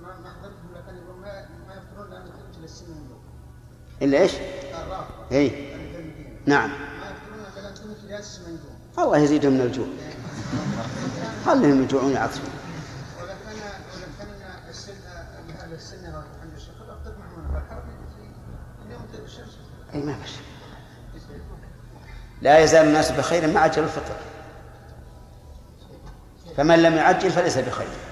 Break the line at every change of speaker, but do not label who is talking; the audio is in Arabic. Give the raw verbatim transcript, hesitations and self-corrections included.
إلا إيش؟ إيه نعم. الله يزيدهم من الجوع، خلهم يجوعون يعطشون. أي ما فيش، لا يزال الناس بخير ما عجل الفطر، فمن لم يعجل فليس بخير.